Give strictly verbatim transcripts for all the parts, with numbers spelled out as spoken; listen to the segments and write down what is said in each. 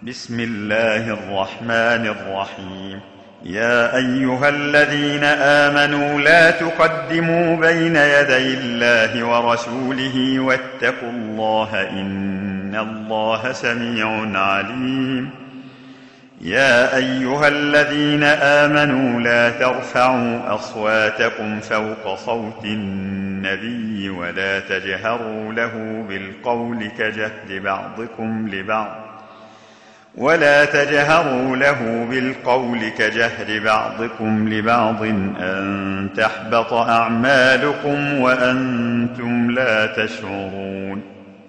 بسم الله الرحمن الرحيم. يا أيها الذين آمنوا لا تقدموا بين يدي الله ورسوله واتقوا الله إن الله سميع عليم. يا أيها الذين آمنوا لا ترفعوا أصواتكم فوق صوت النبي ولا تجهروا له بالقول كجهر بعضكم لبعض ولا تجهروا له بالقول كجهر بعضكم لبعض أن تحبط أعمالكم وأنتم لا تشعرون.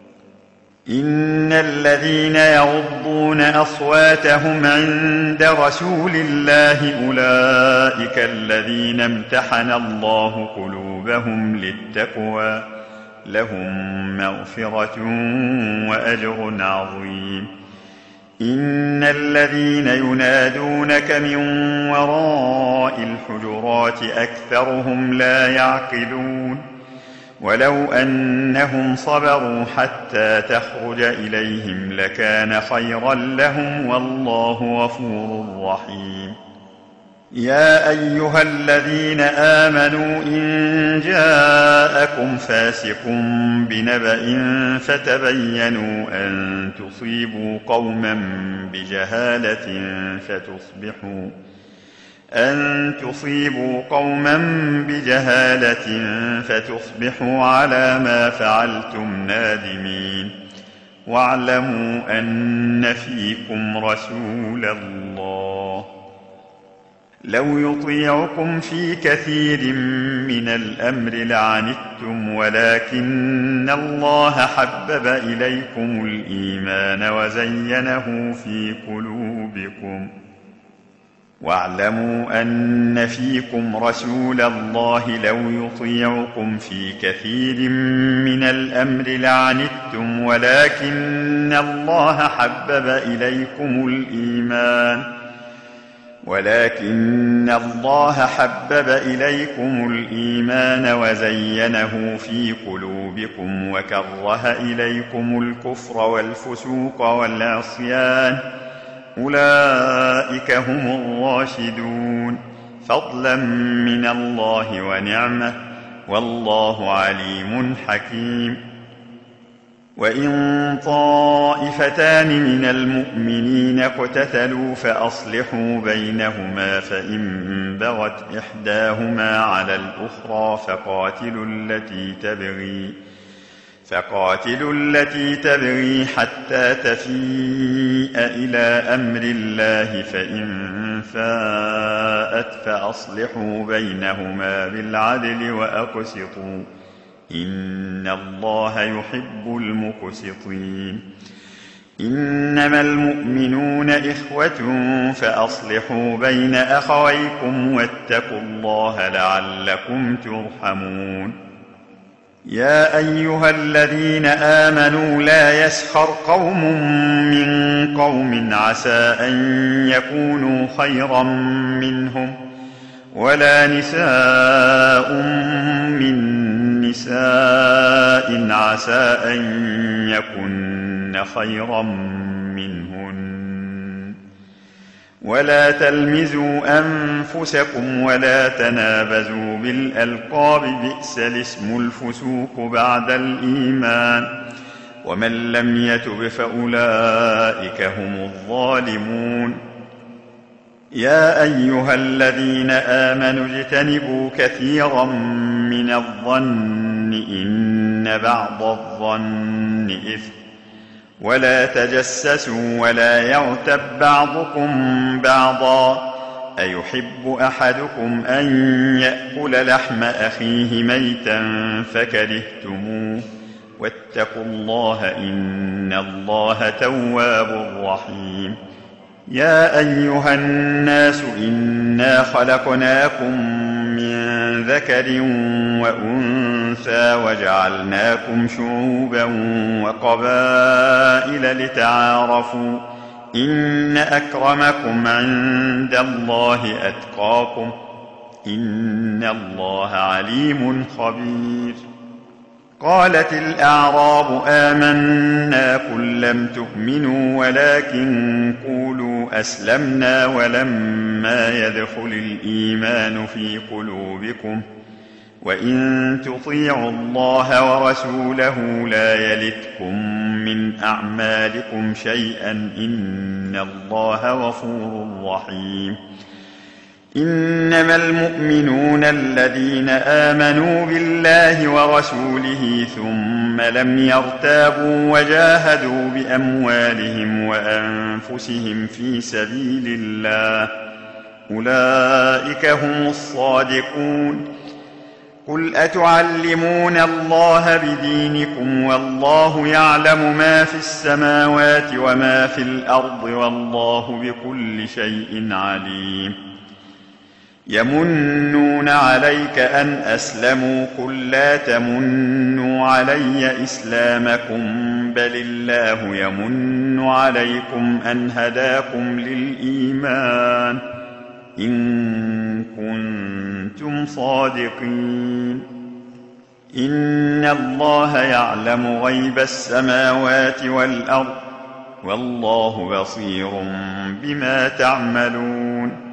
إن الذين يغضون أصواتهم عند رسول الله أولئك الذين امتحن الله قلوبهم للتقوى لهم مغفرة وأجر عظيم. إن الذين ينادونك من وراء الحجرات أكثرهم لا يعقلون. ولو أنهم صبروا حتى تخرج إليهم لكان خيرا لهم والله غفور رحيم. يا أيها الذين آمنوا إن جاءكم فاسق بنبأ فتبينوا أن تصيبوا قوما بجهالة فتصبحوا أن تصيبوا قوما بجهالة فتصبحوا على ما فعلتم نادمين. واعلموا أن فيكم رسول الله لو يطيعكم في كثير من الأمر لعنتم ولكن الله حبب إليكم الإيمان وزينه في قلوبكم واعلموا أن فيكم رسول الله لو يطيعكم في كثير من الأمر لعنتم ولكن الله حبب إليكم الإيمان ولكن الله حبب إليكم الإيمان وزينه في قلوبكم وكره إليكم الكفر والفسوق والعصيان أولئك هم الراشدون فضلا من الله ونعمة والله عليم حكيم. وإن طائفتان من المؤمنين اقتتلوا فأصلحوا بينهما فإن بغت إحداهما على الأخرى فقاتلوا التي تبغي فقاتلوا التي تبغي حتى تفيء إلى أمر الله فإن فاءت فأصلحوا بينهما بالعدل وأقسطوا إن الله يحب المقسطين. إنما المؤمنون إخوة فأصلحوا بين أخويكم واتقوا الله لعلكم ترحمون. يا أيها الذين آمنوا لا يسخر قوم من قوم عسى أن يكونوا خيرا منهم ولا نساء من نساء عسى أن يكن خيرا منهن ولا تلمزوا أنفسكم ولا تنابزوا بالألقاب بئس الاسم الفسوق بعد الإيمان ومن لم يتب فأولئك هم الظالمون. يا أيها الذين آمنوا اجتنبوا كثيرا من الظن إن بعض الظن إثم ولا تجسسوا ولا يغتب بعضكم بعضا أيحب أحدكم أن يأكل لحم أخيه ميتا فكرهتموه واتقوا الله إن الله تواب رحيم. يا أيها الناس إنا خلقناكم من ذكر وأنثى وجعلناكم شعوبا وقبائل لتعارفوا إن أكرمكم عند الله أتقاكم إن الله عليم خبير. قالت الأعراب آمنا قل لم تؤمنوا ولكن قولوا أسلمنا ولما يدخل الإيمان في قلوبكم وإن تطيعوا الله ورسوله لا يلتكم من أعمالكم شيئا إن الله غفور رحيم إنما المؤمنون الذين آمنوا بالله ورسوله ثم لم يرتابوا وجاهدوا بأموالهم وأنفسهم في سبيل الله أولئك هم الصادقون قل أتعلمون الله بدينكم والله يعلم ما في السماوات وما في الأرض والله بكل شيء عليم يمنون عليك أن أسلموا قل لا تمنوا علي إسلامكم بل الله يمن عليكم أن هداكم للإيمان إن كنتم صادقين إن الله يعلم غيب السماوات والأرض والله بصير بما تعملون